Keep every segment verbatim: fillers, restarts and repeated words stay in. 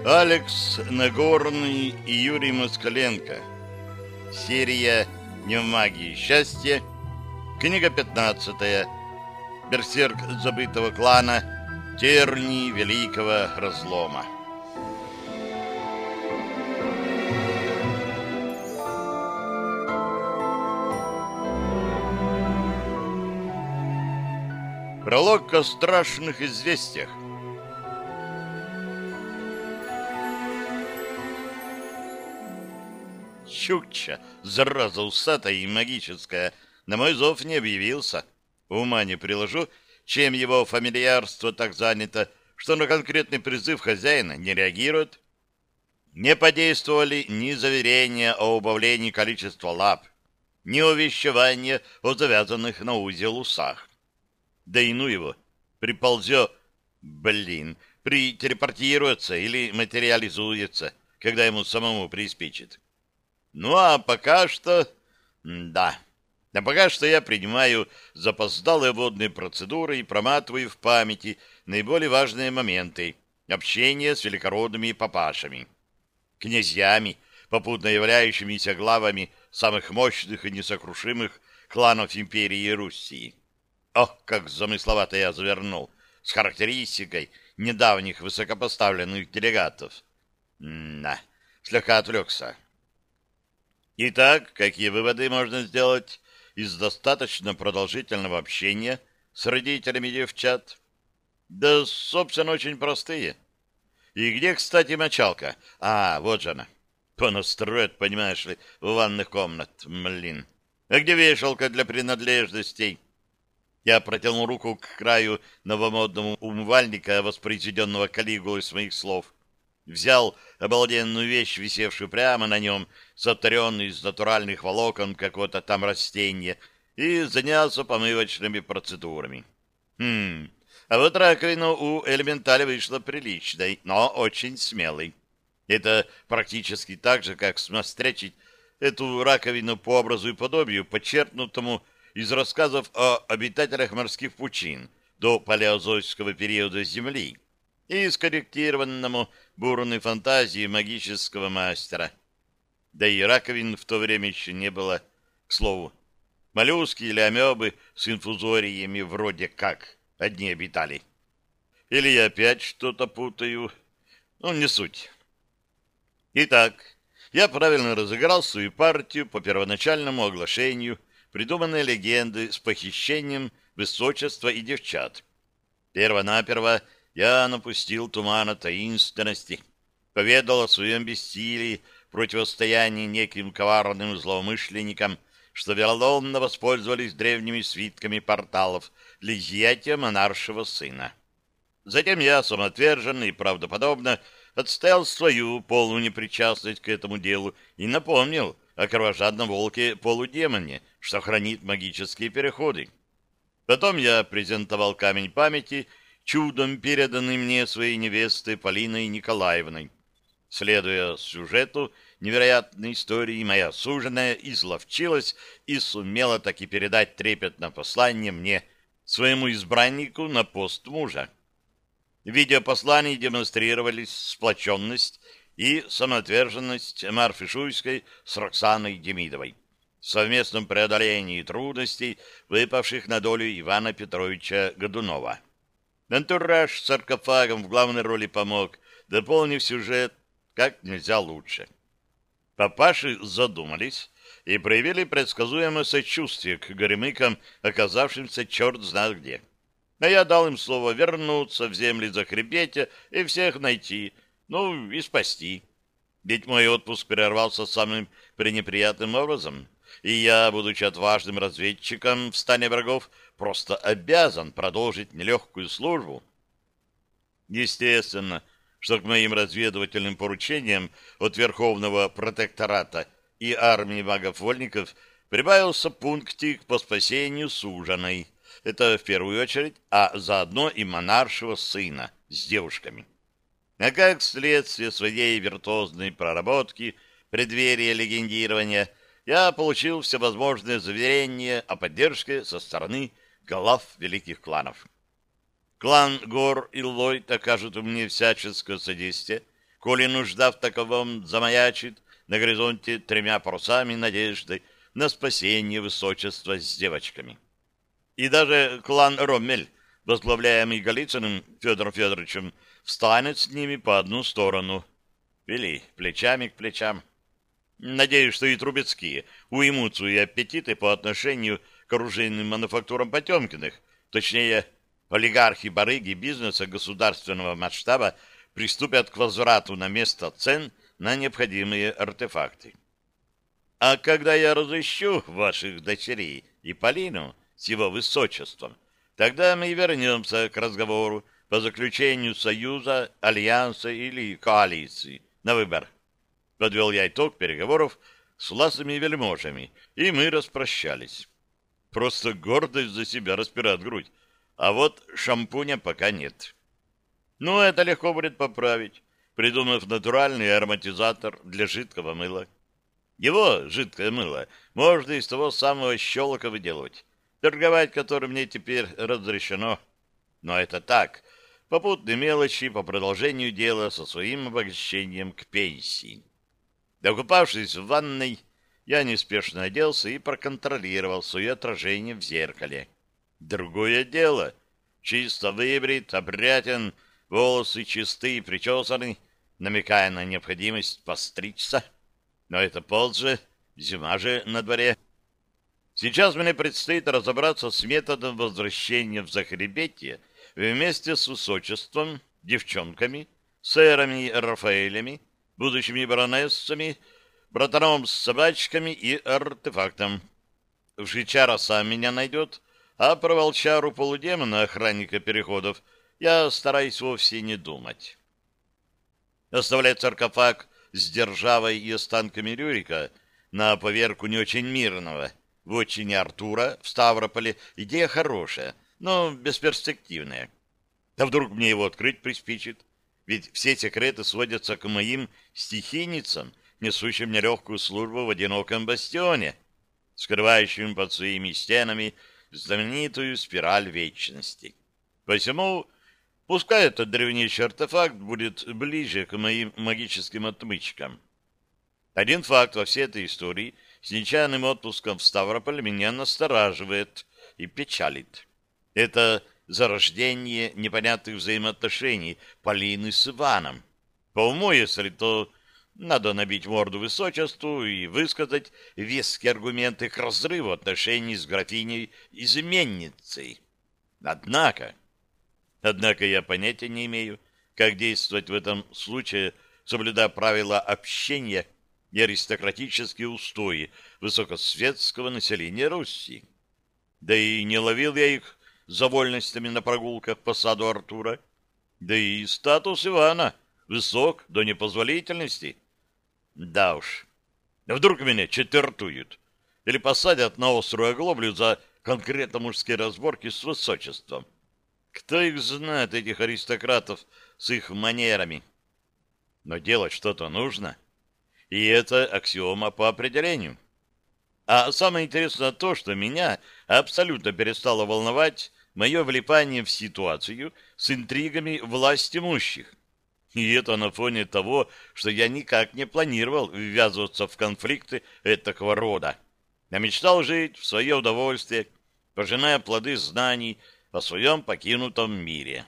Алекс Нагорный и Юрий Москаленко. Серия «Не в магии счастья». Книга пятнадцатая. Берсерк забытого клана. Тернии Великого Разлома. Пролог о страшных известиях. Чукча, зараза усатая и магическая, на мой зов не объявился. Ума не приложу, чем его фамильярство так занято, что на конкретный призыв хозяина не реагирует. Не подействовали ни заверения о убавлении количества лап, ни увещевания о завязанных на узел усах. Да и ну его, приползет, блин, прителепортируется или материализуется, когда ему самому приспичит. Ну, а пока что... Да. А пока что я принимаю запоздалые водные процедуры и проматываю в памяти наиболее важные моменты общения с великородными папашами, князьями, попутно являющимися главами самых мощных и несокрушимых кланов империи Руси. Ох, как замысловато я завернул, с характеристикой недавних высокопоставленных делегатов. Да, слегка отвлекся. Итак, какие выводы можно сделать из достаточно продолжительного общения с родителями девчат? Да, собственно, очень простые. И где, кстати, мочалка? А, вот же она. Понастроят, понимаешь ли, в ванных комнат, блин. А где вешалка для принадлежностей? Я протянул руку к краю новомодного умывальника, воспроизведенного Калигулой с моих слов. Взял обалденную вещь, висевшую прямо на нем, сотворенную из натуральных волокон какого-то там растения, и занялся помывочными процедурами. Хм, а вот раковина у элементаля вышла приличной, но очень смелой. Это практически так же, как смострячить эту раковину по образу и подобию, почерпнутому из рассказов о обитателях морских пучин до палеозойского периода Земли и скорректированному бурной фантазии магического мастера. Да и раковин в то время еще не было. К слову, моллюски или амебы с инфузориями вроде как одни обитали. Или я опять что-то путаю. Ну, не суть. Итак, я правильно разыграл свою партию по первоначальному оглашению придуманной легенды с похищением высочества и девчат. Перво-наперво я напустил тумана таинственности, поведал о своем бессилии в противостоянии неким коварным злоумышленникам, что вероломно воспользовались древними свитками порталов для изъятия монаршего сына. Затем я самоотверженно и правдоподобно отстоял свою полную непричастность к этому делу и напомнил о кровожадном волке-полудемоне, что хранит магические переходы. Потом я презентовал камень памяти, чудом переданный мне своей невестой Полиной Николаевной. Следуя сюжету невероятной истории, моя суженая изловчилась и сумела таки передать трепетное послание мне, своему избраннику, на пост мужа. В видеопослании демонстрировались сплоченность и самоотверженность Марфы Шуйской с Роксаной Демидовой в совместном преодолении трудностей, выпавших на долю Ивана Петровича Годунова. Антураж с саркофагом в главной роли помог, дополнив сюжет как нельзя лучше. Папаши задумались и проявили предсказуемое сочувствие к горемыкам, оказавшимся черт знает где. А я дал им слово вернуться в земли Захребетия и всех найти, ну и спасти. Ведь мой отпуск прервался самым пренеприятным образом, и я, будучи отважным разведчиком в стане врагов, просто обязан продолжить нелегкую службу. Естественно, что к моим разведывательным поручениям от Верховного протектората и армии магов-вольников прибавился пунктик по спасению суженой. Это в первую очередь, а заодно и монаршего сына с девушками. А как следствие своей виртуозной проработки, преддверия легендирования, я получил всевозможные заверения о поддержке со стороны глав великих кланов. Клан Гор и Ллойд окажут мне всяческое содействие коли нужда в таковом замаячит на горизонте тремя парусами надежды на спасение высочества с девочками. И даже клан Роммель, возглавляемый Голицыным Федором Федоровичем, встанет с ними по одну сторону. Вели плечами к плечам. Надеюсь, что и Трубецкие уймут свои аппетиты по отношению к оружейным мануфактурам Потемкиных, точнее, олигархи-барыги бизнеса государственного масштаба приступят к возврату на место цен на необходимые артефакты. А когда я разыщу ваших дочерей и Полину с его высочеством, тогда мы вернемся к разговору по заключению союза, альянса или коалиции на выбор. Подвел я итог переговоров с ласыми вельможами, и мы распрощались. Просто гордость за себя распирает грудь, а вот шампуня пока нет. Ну, это легко будет поправить, придумав натуральный ароматизатор для жидкого мыла. Его, жидкое мыло, можно из того самого щелока выделывать, торговать которым мне теперь разрешено. Но это так, попутные мелочи по продолжению дела со своим обогащением к пенсии. Докупавшись в ванной, я неспешно оделся и проконтролировал свое отражение в зеркале. Другое дело. Чисто выбрит, опрятен, волосы чистые и причесаны, намекая на необходимость постричься. Но это позже, зима же на дворе. Сейчас мне предстоит разобраться с методом возвращения в Захребетье вместе с высочеством, девчонками, сэрами Рафаэлями, будущими баронессами, братаном с собачками и артефактом. Жичара сам меня найдет, а про волчару полудемона, охранника переходов, я стараюсь вовсе не думать. Оставлять саркофаг с державой и останками Рюрика на поверку не очень мирного в отчине Артура в Ставрополе идея хорошая, но бесперспективная. А вдруг мне его открыть приспичит? Ведь все секреты сводятся к моим стихийницам, несущим нелегкую службу в одиноком бастионе, скрывающим под своими стенами знаменитую спираль вечности. Посему, пускай этот древнейший артефакт будет ближе к моим магическим отмычкам. Один факт во всей этой истории с нечаянным отпуском в Ставрополь меня настораживает и печалит. Это зарождение непонятных взаимоотношений Полины с Иваном. По уму, если то, надо набить морду высочеству и высказать веские аргументы к разрыву отношений с графиней-изменницей. Однако, однако я понятия не имею, как действовать в этом случае, соблюдая правила общения и аристократические устои высокосветского населения Руси. Да и не ловил я их за вольностями на прогулках по саду Артура. Да и статус Ивана высок до непозволительности. Да уж, вдруг меня четвертуют или посадят на острую оглоблю за конкретно мужские разборки с высочеством. Кто их знает, этих аристократов, с их манерами? Но делать что-то нужно, и это аксиома по определению. А самое интересное то, что меня абсолютно перестало волновать мое влипание в ситуацию с интригами власть имущих. И это на фоне того, что я никак не планировал ввязываться в конфликты этакого рода, а мечтал жить в свое удовольствие, пожиная плоды знаний о своем покинутом мире.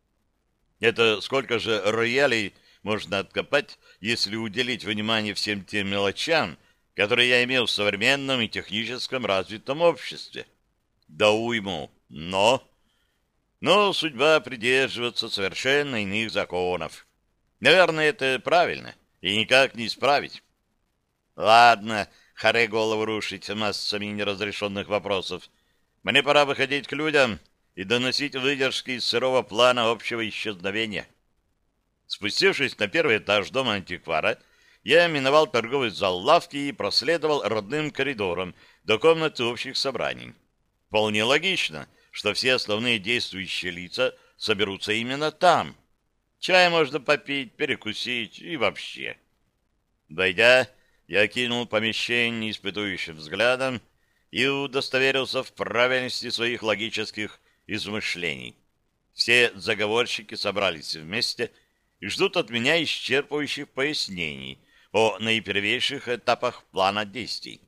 Это сколько же роялей можно откопать, если уделить внимание всем тем мелочам, которые я имел в современном и техническом развитом обществе? Да уйму, но... Но судьба придерживается совершенно иных законов. Наверное, это правильно, и никак не исправить. Ладно, харе голову рушить массами неразрешенных вопросов. Мне пора выходить к людям и доносить выдержки из сырого плана общего исчезновения. Спустившись на первый этаж дома антиквара, я миновал торговый зал лавки и проследовал родным коридором до комнаты общих собраний. Вполне логично, что все основные действующие лица соберутся именно там. Чай можно попить, перекусить и вообще. Дойдя, я окинул помещение испытующим взглядом и удостоверился в правильности своих логических измышлений. Все заговорщики собрались вместе, и ждут от меня исчерпывающих пояснений о наипервейших этапах плана действий.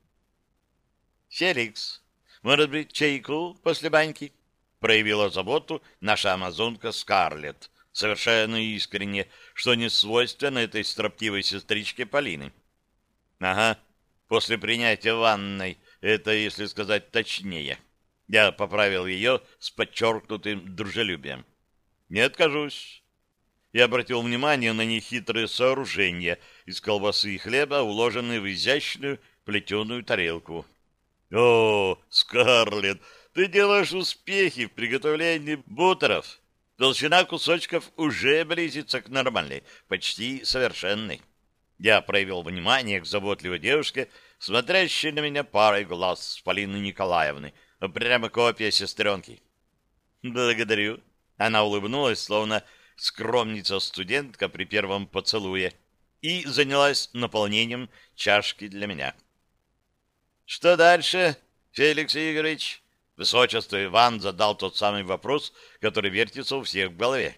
«Феликс, может быть, чайку после баньки?» — проявила заботу наша амазонка Скарлетт, совершенно искренне, что не свойственно этой строптивой сестричке Полины. «Ага, после принятия ванной, это, если сказать точнее». Я поправил ее с подчеркнутым дружелюбием. «Не откажусь». Я обратил внимание на нехитрые сооружения из колбасы и хлеба, уложенные в изящную плетеную тарелку. «О, Скарлетт, ты делаешь успехи в приготовлении бутеров. Толщина кусочков уже близится к нормальной, почти совершенной». Я проявил внимание к заботливой девушке, смотрящей на меня парой глаз Полины Николаевны, прямо копия сестренки. «Благодарю». Она улыбнулась, словно скромница-студентка при первом поцелуе, и занялась наполнением чашки для меня. «Что дальше, Феликс Игоревич?» Высочество Иван задал тот самый вопрос, который вертится у всех в голове.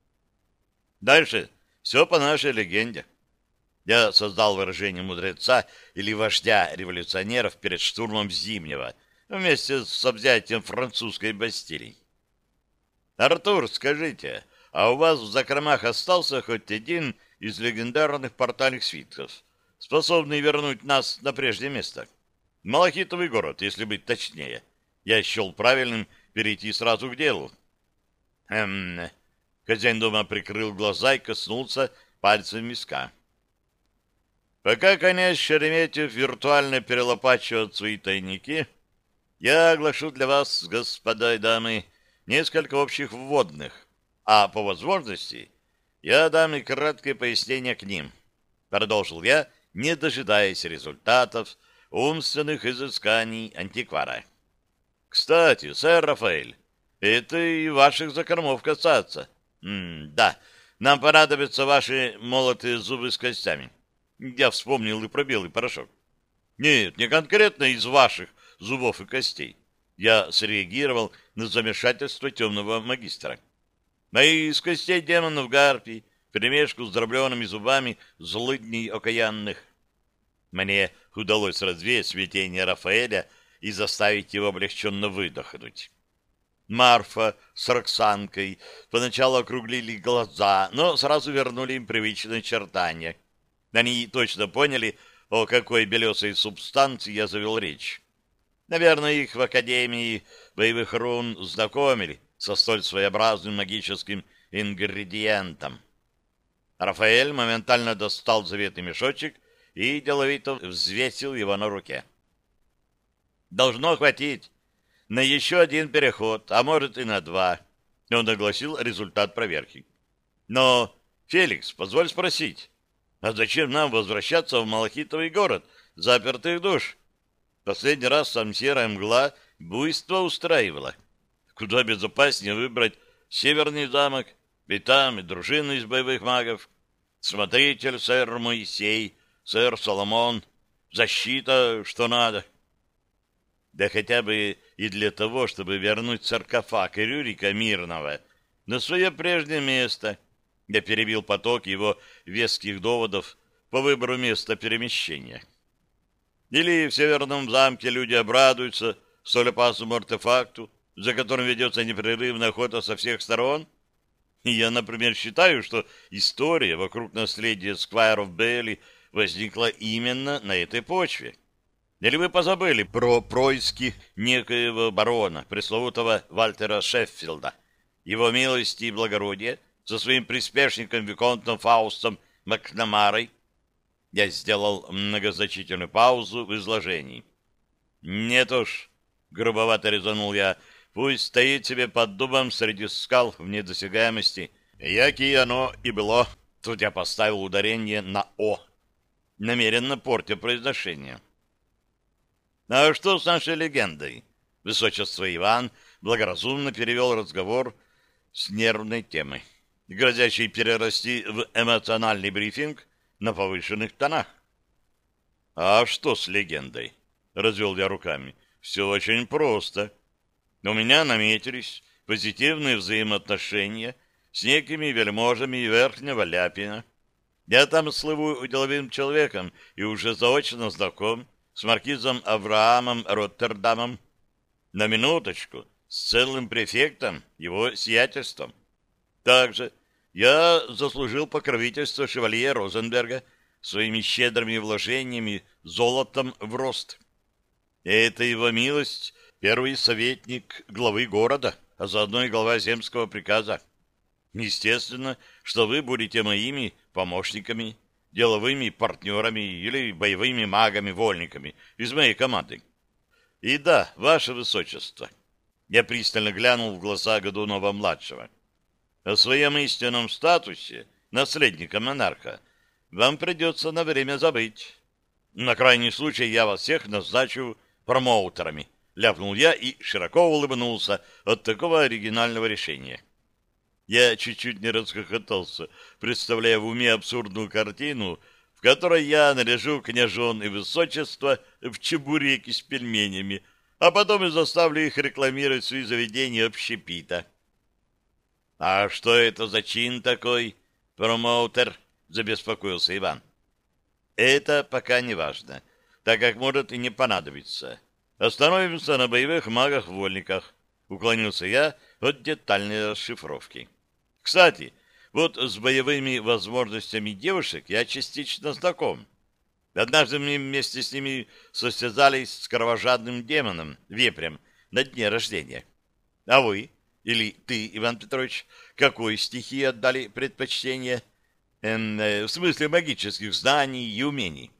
«Дальше все по нашей легенде». Я создал выражение мудреца или вождя революционеров перед штурмом Зимнего, вместе с взятием французской Бастилии. «Артур, скажите, а у вас в закромах остался хоть один из легендарных портальных свитков, способный вернуть нас на прежнее место? Малахитовый город, если быть точнее». Я счел правильным перейти сразу к делу. «Эм...» Хозяин дома прикрыл глаза и коснулся пальцем виска. «Пока князь Шереметьев виртуально перелопачивает свои тайники, я оглашу для вас, господа и дамы, несколько общих вводных, а по возможности я дам и краткое пояснение к ним», — продолжил я, не дожидаясь результатов умственных изысканий антиквара. «Кстати, сэр Рафаэль, это и ваших закормов касается. М да, нам понадобятся ваши молотые зубы с костями». Я вспомнил и про белый порошок. Нет, не конкретно из ваших зубов и костей. Я среагировал на замешательство темного магистра. А из костей демонов гарпий, вперемешку с дробленными зубами злыдней окаянных. Мне удалось развеять смятение Рафаэля и заставить его облегченно выдохнуть. Марфа с Роксанкой поначалу округлили глаза, но сразу вернули им привычные очертания. Они точно поняли, о какой белесой субстанции я завел речь. Наверное, их в Академии боевых рун знакомили со столь своеобразным магическим ингредиентом. Рафаэль моментально достал заветный мешочек и деловито взвесил его на руке. «Должно хватить на еще один переход, а может и на два», — он огласил результат проверки. «Но, Феликс, позволь спросить, а зачем нам возвращаться в Малахитовый город, запертых душ? Последний раз там серая мгла буйство устраивала. Куда безопаснее выбрать Северный замок, ведь там и дружина из боевых магов, смотритель сэр Моисей, сэр Соломон, защита, что надо». Да хотя бы и для того, чтобы вернуть саркофаг Рюрика Мирного на свое прежнее место. Я перебил поток его веских доводов по выбору места перемещения. Или в Северном замке люди обрадуются столь опасному артефакту, за которым ведется непрерывная охота со всех сторон. И я, например, считаю, что история вокруг наследия сквайров Белли возникла именно на этой почве. Или вы позабыли про происки некоего барона, пресловутого Вальтера Шеффилда, его милости и благородия, со своим приспешником Виконтом Фаустом Макнамарой? Я сделал многозначительную паузу в изложении. «Нет уж», — грубовато резанул я, — «пусть стоит себе под дубом среди скал в недосягаемости. Яки оно и было». Тут я поставил ударение на «о», намеренно портя произношение. «А что с нашей легендой?» Высочество Иван благоразумно перевел разговор с нервной темы, грозящей перерасти в эмоциональный брифинг на повышенных тонах. «А что с легендой?» — развел я руками. «Все очень просто. У меня наметились позитивные взаимоотношения с некими вельможами Верхнего Ляпина. Я там слыву деловым человеком и уже заочно знаком с маркизом Авраамом Роттердамом. На минуточку, с целым префектом, его сиятельством. Также я заслужил покровительство шевалье Розенберга своими щедрыми вложениями золотом в рост. Это его милость, первый советник главы города, а заодно и глава земского приказа. Естественно, что вы будете моими помощниками, деловыми партнерами или боевыми магами-вольниками из моей команды. И да, ваше высочество, я пристально глянул в глаза Годунова-младшего. О своем истинном статусе наследника монарха вам придется на время забыть. На крайний случай я вас всех назначу промоутерами, ляпнул я и широко улыбнулся от такого оригинального решения. Я чуть-чуть не расхохотался, представляя в уме абсурдную картину, в которой я наряжу княжон и высочество в чебуреки с пельменями, а потом и заставлю их рекламировать свои заведения общепита. — А что это за чин такой, промоутер? — забеспокоился Иван. — Это пока не важно, так как может и не понадобиться. Остановимся на боевых магах-вольниках, — уклонился я от детальной расшифровки. Кстати, вот с боевыми возможностями девушек я частично знаком. Однажды мы вместе с ними состязались с кровожадным демоном, вепрем, на дне рождения. А вы, или ты, Иван Петрович, какой стихии отдали предпочтение? Эм, э, в смысле магических знаний и умений?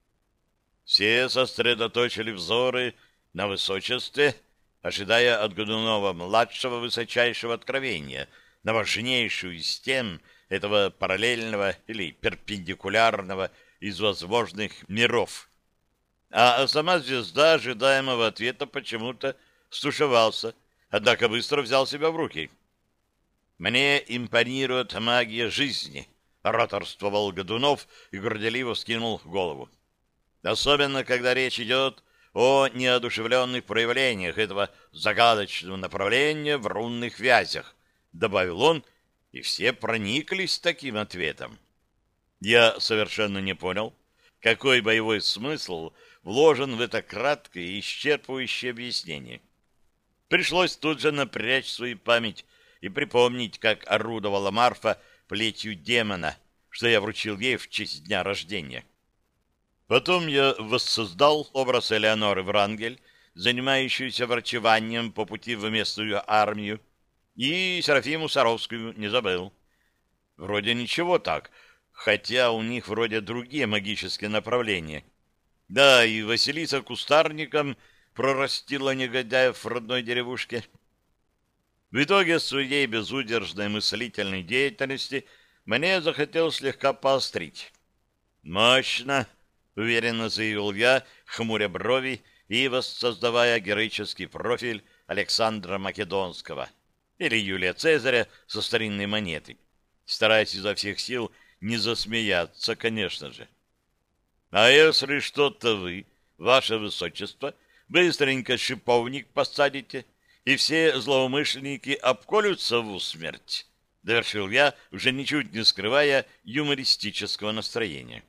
Все сосредоточили взоры на высочестве, ожидая от Годунова-младшего высочайшего откровения, на важнейшую из тем этого параллельного или перпендикулярного из возможных миров. А сама звезда ожидаемого ответа почему-то стушевался, однако быстро взял себя в руки. «Мне импонирует магия жизни», — ораторствовал Годунов и горделиво вскинул голову. «Особенно, когда речь идет о неодушевленных проявлениях этого загадочного направления в рунных вязях», — добавил он, и все прониклись таким ответом. Я совершенно не понял, какой боевой смысл вложен в это краткое и исчерпывающее объяснение. Пришлось тут же напрячь свою память и припомнить, как орудовала Марфа плетью демона, что я вручил ей в честь дня рождения. Потом я воссоздал образ Элеоноры Врангель, занимающуюся врачеванием по пути в местную армию, и Серафиму Саровскую не забыл. Вроде ничего так, хотя у них вроде другие магические направления. Да, и Василиса кустарником прорастила негодяев в родной деревушке. В итоге своей безудержной мыслительной деятельности мне захотелось слегка поострить. «Мощно!» — уверенно заявил я, хмуря брови и воссоздавая героический профиль Александра Македонского или Юлия Цезаря со старинной монеты, стараясь изо всех сил не засмеяться, конечно же. А если что-то вы, ваше высочество, быстренько шиповник посадите, и все злоумышленники обколются в усмерть, — довершил я, уже ничуть не скрывая юмористического настроения.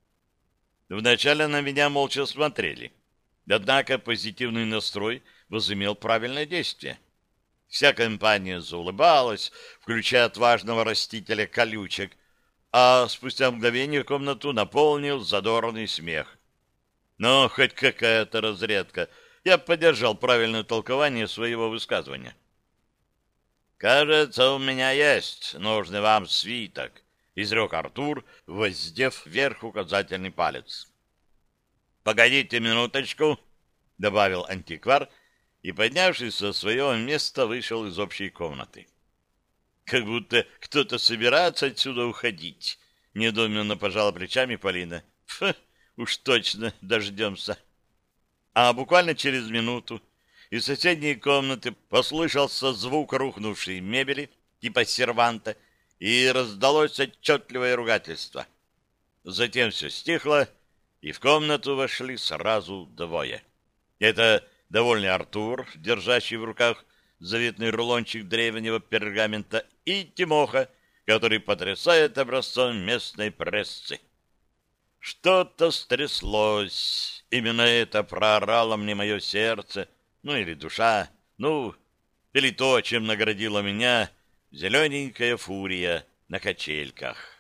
Вначале на меня молча смотрели, однако позитивный настрой возымел правильное действие. Вся компания заулыбалась, включая отважного растителя колючек, а спустя мгновение комнату наполнил задорный смех. Но хоть какая-то разрядка. Я поддержал правильное толкование своего высказывания. «Кажется, у меня есть нужный вам свиток», — изрек Артур, воздев вверх указательный палец. «Погодите минуточку», — добавил антиквар, и, поднявшись со своего места, вышел из общей комнаты. «Как будто кто-то собирается отсюда уходить», — недоуменно пожала плечами Полина. «Фу, уж точно дождемся». А буквально через минуту из соседней комнаты послышался звук рухнувшей мебели, типа серванта, и раздалось отчетливое ругательство. Затем все стихло, и в комнату вошли сразу двое. Это довольный Артур, держащий в руках заветный рулончик древнего пергамента, и Тимоха, который потрясает образцом местной прессы. Что-то стряслось. Именно это проорало мне мое сердце, ну или душа, ну, или то, чем наградила меня зелененькая фурия на качельках.